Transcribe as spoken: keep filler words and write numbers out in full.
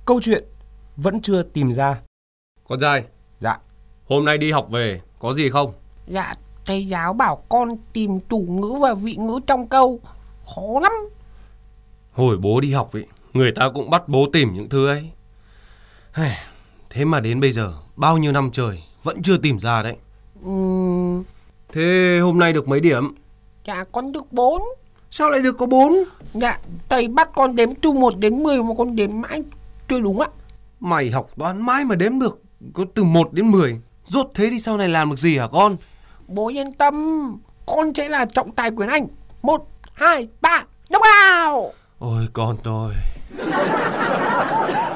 Câu chuyện vẫn chưa tìm ra. Con trai. Dạ. Hôm nay đi học về có gì không? Dạ, thầy giáo bảo con tìm chủ ngữ và vị ngữ trong câu. Khó lắm. Hồi bố đi học ấy, người ta cũng bắt bố tìm những thứ ấy. Thế mà đến bây giờ bao nhiêu năm trời vẫn chưa tìm ra đấy. Uhm, Thế hôm nay được mấy điểm? Dạ con được bốn. Sao lại được có bốn? Dạ, thầy bắt con đếm từ một đến mười mà con đếm mãi chưa đúng ạ. Mày học toán mãi mà đếm được có từ một đến mười. Rốt thế thì sau này làm được gì hả con? Bố yên tâm, con sẽ là trọng tài quyền Anh. Một, hai, ba, knock out. Ôi con tôi.